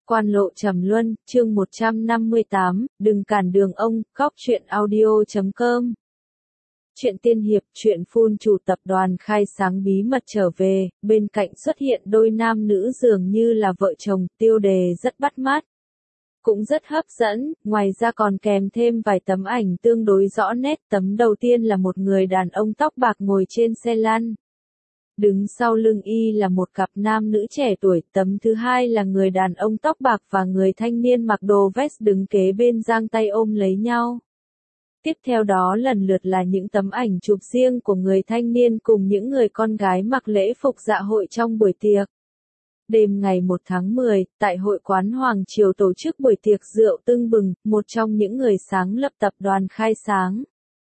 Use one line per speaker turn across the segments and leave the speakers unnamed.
Quan lộ trầm luân, chương 158, đừng cản đường ông, góc truyện audio.com. Chuyện tiên hiệp, chuyện phun chủ tập đoàn khai sáng bí mật trở về, bên cạnh xuất hiện đôi nam nữ dường như là vợ chồng, tiêu đề rất bắt mắt. Cũng rất hấp dẫn, ngoài ra còn kèm thêm vài tấm ảnh tương đối rõ nét. Tấm đầu tiên là một người đàn ông tóc bạc ngồi trên xe lăn. Đứng sau lưng y là một cặp nam nữ trẻ tuổi. Tấm thứ hai là người đàn ông tóc bạc và người thanh niên mặc đồ vest đứng kế bên giang tay ôm lấy nhau. Tiếp theo đó lần lượt là những tấm ảnh chụp riêng của người thanh niên cùng những người con gái mặc lễ phục dạ hội trong buổi tiệc. Đêm ngày 1 tháng 10, tại hội quán Hoàng Triều tổ chức buổi tiệc rượu tưng bừng, một trong những người sáng lập tập đoàn khai sáng.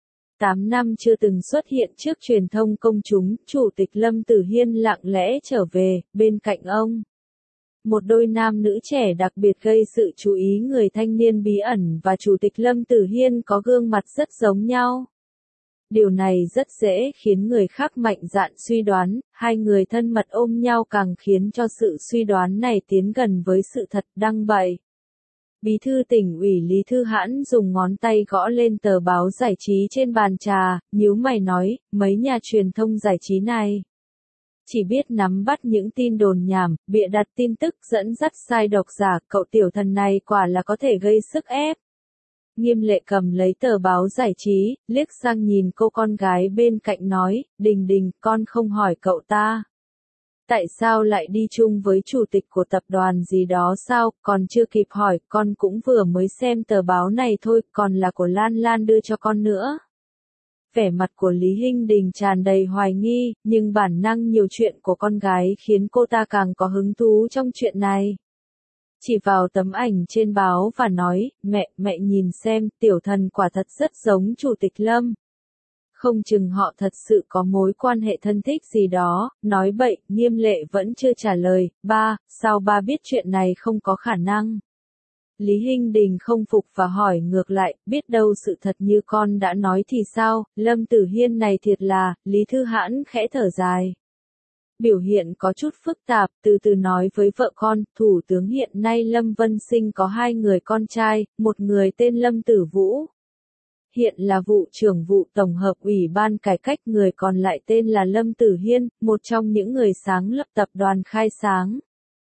8 năm chưa từng xuất hiện trước truyền thông công chúng, Chủ tịch Lâm Tử Hiên lặng lẽ trở về, bên cạnh ông. Một đôi nam nữ trẻ đặc biệt gây sự chú ý. Người thanh niên bí ẩn và Chủ tịch Lâm Tử Hiên có gương mặt rất giống nhau. Điều này rất dễ khiến người khác mạnh dạn suy đoán, hai người thân mật ôm nhau càng khiến cho sự suy đoán này tiến gần với sự thật. Đăng bậy. Bí thư tỉnh ủy Lý Thư Hãn dùng ngón tay gõ lên tờ báo giải trí trên bàn trà, nhíu mày nói, mấy nhà truyền thông giải trí này chỉ biết nắm bắt những tin đồn nhảm, bịa đặt tin tức dẫn dắt sai độc giả, cậu tiểu thần này quả là có thể gây sức ép. Nghiêm Lệ cầm lấy tờ báo giải trí, liếc sang nhìn cô con gái bên cạnh nói, Đình Đình, con không hỏi cậu ta. Tại sao lại đi chung với chủ tịch của tập đoàn gì đó sao, còn chưa kịp hỏi, con cũng vừa mới xem tờ báo này thôi, còn là của Lan Lan đưa cho con nữa. Vẻ mặt của Lý Hinh Đình tràn đầy hoài nghi, nhưng bản năng nhiều chuyện của con gái khiến cô ta càng có hứng thú trong chuyện này. Chỉ vào tấm ảnh trên báo và nói, mẹ nhìn xem, tiểu thần quả thật rất giống Chủ tịch Lâm. Không chừng họ thật sự có mối quan hệ thân thích gì đó. Nói bậy, Nghiêm Lệ vẫn chưa trả lời. Ba, sao ba biết chuyện này không có khả năng? Lý Hinh Đình không phục và hỏi ngược lại, biết đâu sự thật như con đã nói thì sao? Lâm Tử Hiên này thiệt là. Lý Thư Hãn khẽ thở dài. Biểu hiện có chút phức tạp, từ từ nói với vợ con. Thủ tướng hiện nay Lâm Vân Sinh có 2 người con trai, một người tên Lâm Tử Vũ, hiện là vụ trưởng vụ tổng hợp Ủy ban cải cách, người còn lại tên là Lâm Tử Hiên, một trong những người sáng lập tập đoàn khai sáng.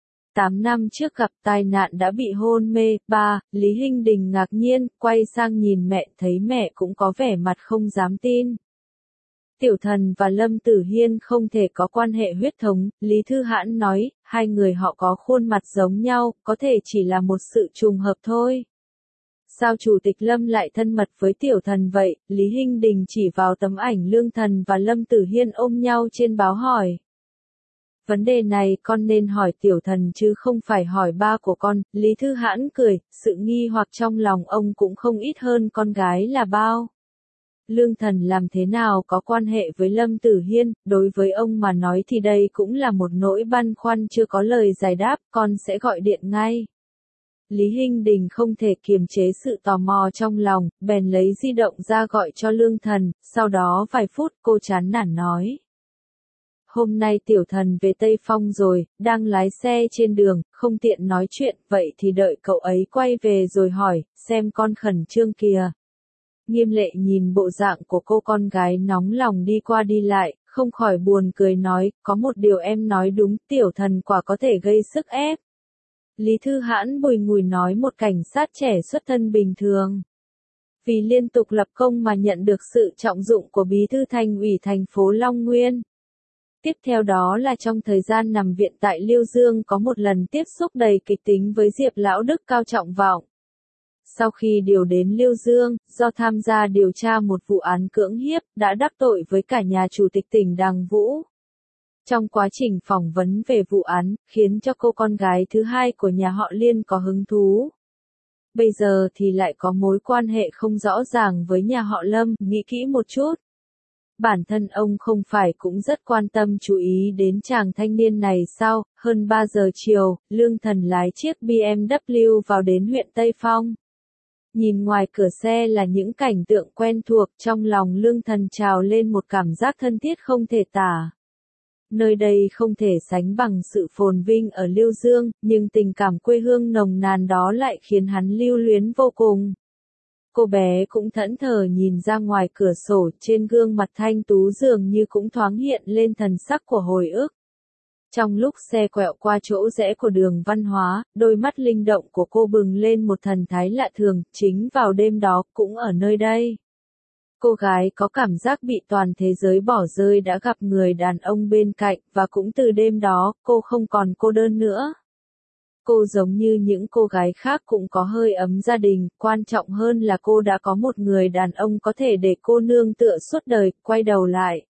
8 năm trước gặp tai nạn đã bị hôn mê. Ba, Lý Hinh Đình ngạc nhiên, quay sang nhìn mẹ, thấy mẹ cũng có vẻ mặt không dám tin. Tiểu thần và Lâm Tử Hiên không thể có quan hệ huyết thống, Lý Thư Hãn nói, hai người họ có khuôn mặt giống nhau, có thể chỉ là một sự trùng hợp thôi. Sao Chủ tịch Lâm lại thân mật với tiểu thần vậy? Lý Hinh Đình chỉ vào tấm ảnh Lương Thần và Lâm Tử Hiên ôm nhau trên báo hỏi. Vấn đề này con nên hỏi tiểu thần chứ không phải hỏi ba của con. Lý Thư Hãn cười, sự nghi hoặc trong lòng ông cũng không ít hơn con gái là bao. Lương Thần làm thế nào có quan hệ với Lâm Tử Hiên? Đối với ông mà nói thì đây cũng là một nỗi băn khoăn chưa có lời giải đáp, con sẽ gọi điện ngay. Lý Hinh Đình không thể kiềm chế sự tò mò trong lòng, bèn lấy di động ra gọi cho Lương Thần, sau đó vài phút cô chán nản nói. Hôm nay tiểu thần về Tây Phong rồi, đang lái xe trên đường, không tiện nói chuyện, vậy thì đợi cậu ấy quay về rồi hỏi, xem con khẩn trương kìa. Nghiêm Lệ nhìn bộ dạng của cô con gái nóng lòng đi qua đi lại, không khỏi buồn cười nói, có một điều em nói đúng, tiểu thần quả có thể gây sức ép. Lý Thư Hãn bùi ngùi nói một cảnh sát trẻ xuất thân bình thường. Vì liên tục lập công mà nhận được sự trọng dụng của Bí thư Thành ủy thành phố Long Nguyên. Tiếp theo đó là trong thời gian nằm viện tại Liêu Dương có một lần tiếp xúc đầy kịch tính với Diệp Lão Đức Cao Trọng Vọng. Sau khi điều đến Liêu Dương, do tham gia điều tra một vụ án cưỡng hiếp, đã đắc tội với cả nhà chủ tịch tỉnh Đằng Vũ. Trong quá trình phỏng vấn về vụ án, khiến cho cô con gái thứ hai của nhà họ Liên có hứng thú. Bây giờ thì lại có mối quan hệ không rõ ràng với nhà họ Lâm, nghĩ kỹ một chút. Bản thân ông không phải cũng rất quan tâm chú ý đến chàng thanh niên này sao? Hơn 3 giờ chiều, Lương Thần lái chiếc BMW vào đến huyện Tây Phong. Nhìn ngoài cửa xe là những cảnh tượng quen thuộc, trong lòng Lương Thần trào lên một cảm giác thân thiết không thể tả. Nơi đây không thể sánh bằng sự phồn vinh ở Liêu Dương, nhưng tình cảm quê hương nồng nàn đó lại khiến hắn lưu luyến vô cùng. Cô bé cũng thẫn thờ nhìn ra ngoài cửa sổ, trên gương mặt thanh tú dường như cũng thoáng hiện lên thần sắc của hồi ức. Trong lúc xe quẹo qua chỗ rẽ của đường Văn Hóa, đôi mắt linh động của cô bừng lên một thần thái lạ thường, chính vào đêm đó, cũng ở nơi đây. Cô gái có cảm giác bị toàn thế giới bỏ rơi đã gặp người đàn ông bên cạnh, và cũng từ đêm đó, cô không còn cô đơn nữa. Cô giống như những cô gái khác cũng có hơi ấm gia đình, quan trọng hơn là cô đã có một người đàn ông có thể để cô nương tựa suốt đời. Quay đầu lại,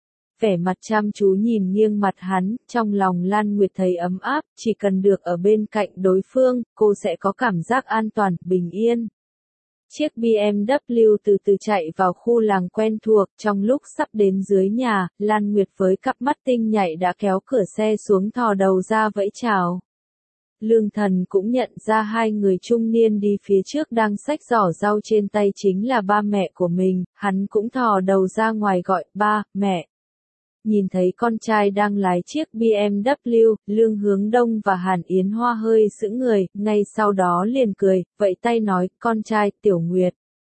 vẻ mặt chăm chú nhìn nghiêng mặt hắn, trong lòng Lan Nguyệt thấy ấm áp, chỉ cần được ở bên cạnh đối phương, cô sẽ có cảm giác an toàn, bình yên. Chiếc BMW từ từ chạy vào khu làng quen thuộc, trong lúc sắp đến dưới nhà, Lan Nguyệt với cặp mắt tinh nhạy đã kéo cửa xe xuống, thò đầu ra vẫy chào. Lương Thần cũng nhận ra hai người trung niên đi phía trước đang xách giỏ rau trên tay chính là ba mẹ của mình, hắn cũng thò đầu ra ngoài gọi, ba, mẹ. Nhìn thấy con trai đang lái chiếc BMW, Lương Hướng Đông và Hàn Yến Hoa hơi sững người, ngay sau đó liền cười, vẫy tay nói, con trai, Tiểu Nguyệt.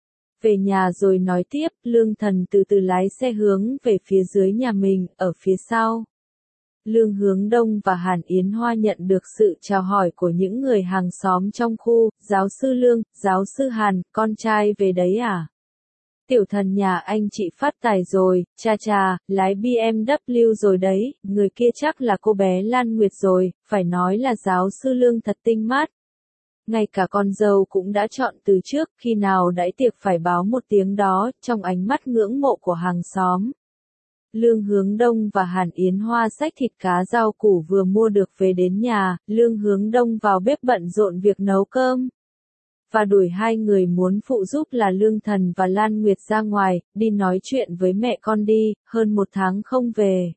Về nhà rồi nói tiếp, Lương Thần từ từ lái xe hướng về phía dưới nhà mình, ở phía sau. Lương Hướng Đông và Hàn Yến Hoa nhận được sự chào hỏi của những người hàng xóm trong khu, giáo sư Lương, giáo sư Hàn, con trai về đấy à? Tiểu thần nhà anh chị phát tài rồi, cha, lái BMW rồi đấy, người kia chắc là cô bé Lan Nguyệt rồi, phải nói là giáo sư Lương thật tinh mát. Ngay cả con dâu cũng đã chọn từ trước, khi nào đãi tiệc phải báo một tiếng đó, trong ánh mắt ngưỡng mộ của hàng xóm. Lương Hướng Đông và Hàn Yến Hoa xách thịt cá rau củ vừa mua được về đến nhà, Lương Hướng Đông vào bếp bận rộn việc nấu cơm. Và đuổi hai người muốn phụ giúp là Lương Thần và Lan Nguyệt ra ngoài, đi nói chuyện với mẹ con đi, hơn 1 tháng không về.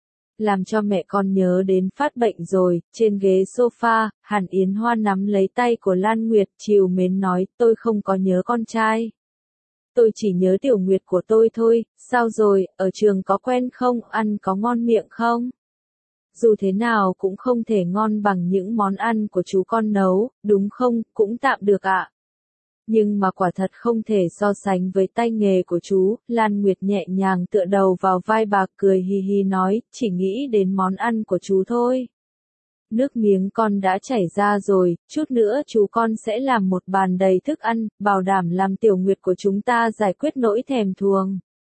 Làm cho mẹ con nhớ đến phát bệnh rồi, trên ghế sofa, Hàn Yến Hoa nắm lấy tay của Lan Nguyệt, trìu mến nói, tôi không có nhớ con trai. Tôi chỉ nhớ Tiểu Nguyệt của tôi thôi, sao rồi, ở trường có quen không, ăn có ngon miệng không? Dù thế nào cũng không thể ngon bằng những món ăn của chú con nấu, đúng không, cũng tạm được ạ. Nhưng mà quả thật không thể so sánh với tay nghề của chú, Lan Nguyệt nhẹ nhàng tựa đầu vào vai bà, cười hì hì nói, chỉ nghĩ đến món ăn của chú thôi. Nước miếng con đã chảy ra rồi, chút nữa chú con sẽ làm một bàn đầy thức ăn, bảo đảm làm Tiểu Nguyệt của chúng ta giải quyết nỗi thèm thuồng.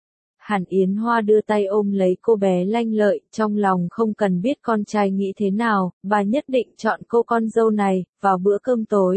Hàn Yến Hoa đưa tay ôm lấy cô bé lanh lợi, trong lòng không cần biết con trai nghĩ thế nào, bà nhất định chọn cô con dâu này, vào bữa cơm tối.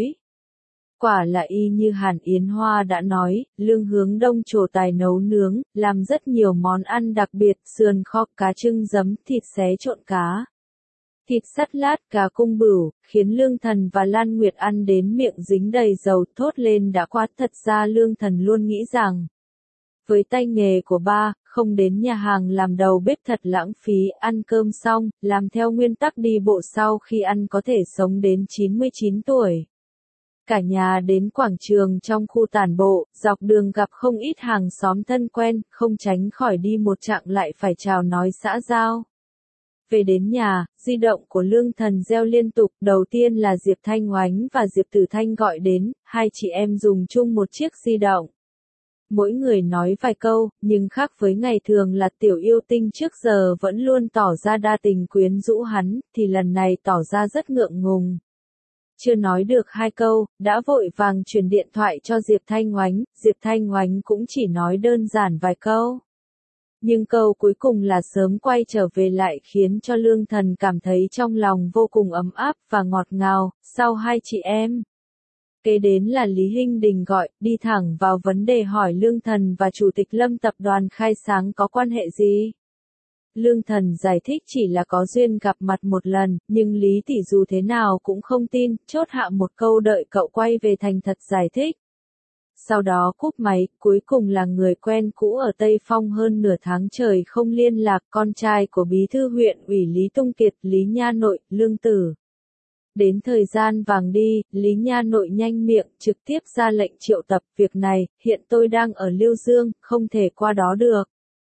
Quả là y như Hàn Yến Hoa đã nói, Lương Hướng Đông trổ tài nấu nướng, làm rất nhiều món ăn đặc biệt, sườn kho, cá trưng giấm, thịt xé trộn cá. Thịt sắt lát, cá cung bửu, khiến Lương Thần và Lan Nguyệt ăn đến miệng dính đầy dầu, thốt lên đã quá. Thật ra Lương Thần luôn nghĩ rằng, với tay nghề của ba, không đến nhà hàng làm đầu bếp thật lãng phí, ăn cơm xong, làm theo nguyên tắc đi bộ sau khi ăn có thể sống đến 99 tuổi. Cả nhà đến quảng trường trong khu tản bộ, dọc đường gặp không ít hàng xóm thân quen, không tránh khỏi đi một chặng lại phải chào nói xã giao. Về đến nhà, di động của Lương Thần reo liên tục, đầu tiên là Diệp Thanh Oánh và Diệp Tử Thanh gọi đến, hai chị em dùng chung một chiếc di động. Mỗi người nói vài câu, nhưng khác với ngày thường là tiểu yêu tinh trước giờ vẫn luôn tỏ ra đa tình quyến rũ hắn, thì lần này tỏ ra rất ngượng ngùng. Chưa nói được 2 câu, đã vội vàng truyền điện thoại cho Diệp Thanh Oánh, Diệp Thanh Oánh cũng chỉ nói đơn giản vài câu. Nhưng câu cuối cùng là sớm quay trở về lại khiến cho Lương Thần cảm thấy trong lòng vô cùng ấm áp và ngọt ngào, sau hai chị em. Kế đến là Lý Hinh Đình gọi, đi thẳng vào vấn đề hỏi Lương Thần và Chủ tịch Lâm tập đoàn Khai Sáng có quan hệ gì? Lương Thần giải thích chỉ là có duyên gặp mặt một lần, nhưng Lý tỷ dù thế nào cũng không tin, chốt hạ một câu đợi cậu quay về thành thật giải thích. Sau đó cúp máy, cuối cùng là người quen cũ ở Tây Phong hơn nửa tháng trời không liên lạc, con trai của bí thư huyện ủy Lý Tung Kiệt, Lý Nha Nội, Lương Tử. Đến thời gian vàng đi, Lý Nha Nội nhanh miệng, trực tiếp ra lệnh triệu tập, việc này, hiện tôi đang ở Liêu Dương, không thể qua đó được.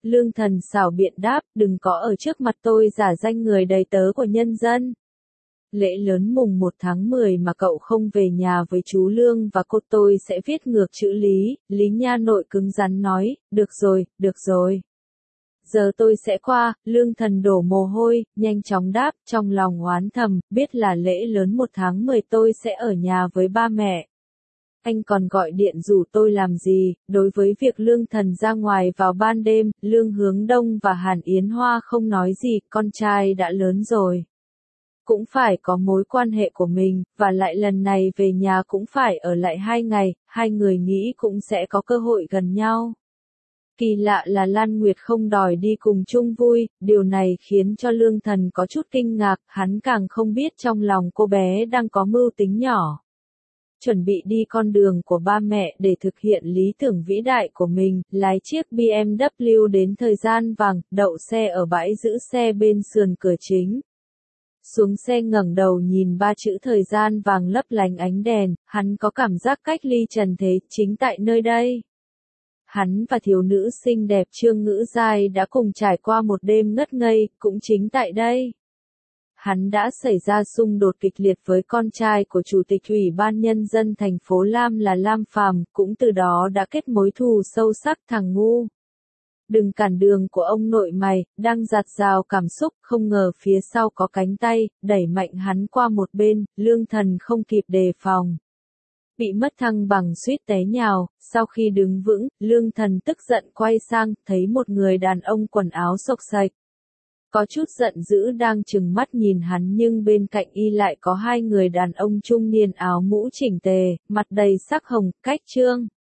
Lương Thần xảo biện đáp, đừng có ở trước mặt tôi giả danh người đầy tớ của nhân dân. Lễ lớn mùng 1 tháng 10 mà cậu không về nhà với chú Lương và cô tôi sẽ viết ngược chữ Lý. Lý Nha Nội cứng rắn nói, được rồi, được rồi. Giờ tôi sẽ qua. Lương Thần đổ mồ hôi, nhanh chóng đáp, trong lòng oán thầm, biết là lễ lớn 1 tháng 10 tôi sẽ ở nhà với ba mẹ. Anh còn gọi điện rủ tôi làm gì? Đối với việc Lương Thần ra ngoài vào ban đêm, Lương Hướng Đông và Hàn Yến Hoa không nói gì, con trai đã lớn rồi. Cũng phải có mối quan hệ của mình, và lại lần này về nhà cũng phải ở lại 2 ngày, hai người nghĩ cũng sẽ có cơ hội gần nhau. Kỳ lạ là Lan Nguyệt không đòi đi cùng chung vui, điều này khiến cho Lương Thần có chút kinh ngạc, hắn càng không biết trong lòng cô bé đang có mưu tính nhỏ. Chuẩn bị đi con đường của ba mẹ để thực hiện lý tưởng vĩ đại của mình, lái chiếc BMW đến thời gian vàng, đậu xe ở bãi giữ xe bên sườn cửa chính. Xuống xe ngẩng đầu nhìn ba chữ thời gian vàng lấp lánh ánh đèn, hắn có cảm giác cách ly trần thế chính tại nơi đây. Hắn và thiếu nữ xinh đẹp Trương Ngữ Giai đã cùng trải qua một đêm ngất ngây, cũng chính tại đây. Hắn đã xảy ra xung đột kịch liệt với con trai của Chủ tịch Ủy ban Nhân dân thành phố Lam là Lam Phàm, cũng từ đó đã kết mối thù sâu sắc. Thằng ngu. Đừng cản đường của ông nội mày, đang dạt dào cảm xúc, không ngờ phía sau có cánh tay, đẩy mạnh hắn qua một bên, Lương Thần không kịp đề phòng. Bị mất thăng bằng suýt té nhào, sau khi đứng vững, Lương Thần tức giận quay sang, thấy một người đàn ông quần áo xộc xệch. Có chút giận dữ đang trừng mắt nhìn hắn nhưng bên cạnh y lại có hai người đàn ông trung niên áo mũ chỉnh tề, mặt đầy sắc hồng, cách Trương